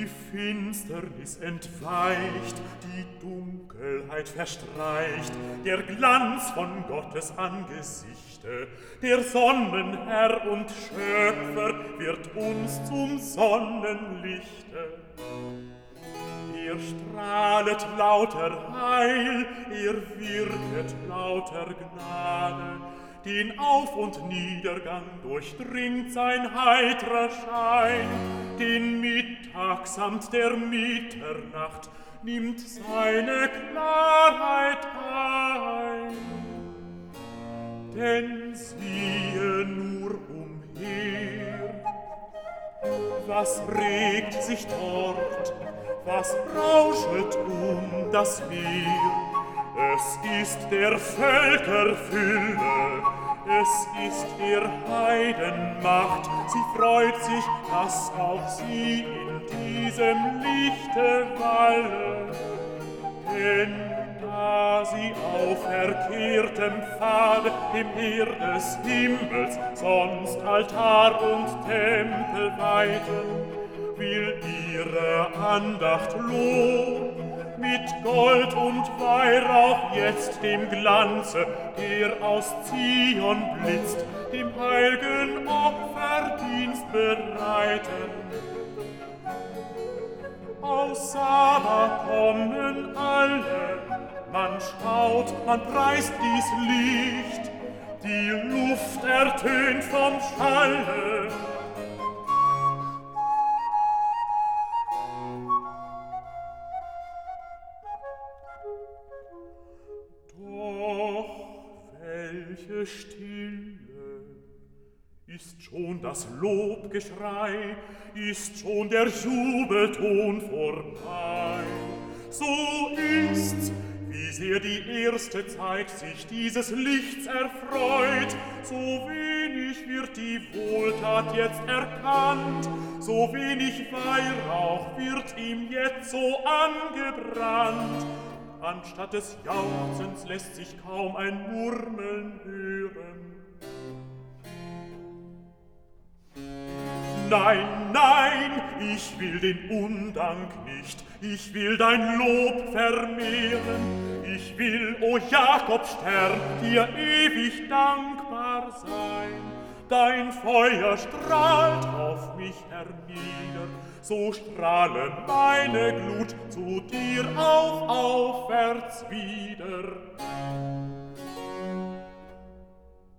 Die Finsternis entweicht, die Dunkelheit verstreicht, der Glanz von Gottes Angesichte, der Sonnenherr und Schöpfer wird uns zum Sonnenlichte. Er strahlet lauter Heil, er wirket lauter Gnade, den Auf- und Niedergang durchdringt sein heitrer Schein, den Mittag samt der Mitternacht nimmt seine Klarheit ein. Denn siehe nur umher, was regt sich dort, was rauschet um das Meer? Es ist der Völker Fülle, es ist der Heiden Macht. Sie freut sich, dass auch sie in diesem Lichte walle. Denn da sie auf verkehrtem Pfade dem Heer des Himmels sonst Altar und Tempel weihten, will ihre Andacht Lohn mit Gold und Weihrauch jetzt dem Glanze, der aus Zion blitzt, dem heilgen Opferdienst bereiten. Aus Saba kommen alle, man schaut, man preist dies Licht, die Luft ertönt vom Schalle. Welche Stille, ist schon das Lobgeschrei, ist schon der Jubelton vorbei. So ist's, wie sehr die erste Zeit sich dieses Lichts erfreut, so wenig wird die Wohltat jetzt erkannt, so wenig Weihrauch wird ihm jetzt so angebrannt. Anstatt des Jauchzens lässt sich kaum ein Murmeln hören. Nein, nein, ich will den Undank nicht, ich will dein Lob vermehren. Ich will, o Jakobstern, dir ewig dankbar sein. Dein Feuer strahlt auf mich hernieder, so strahle meine Glut zu dir auch aufwärts wieder.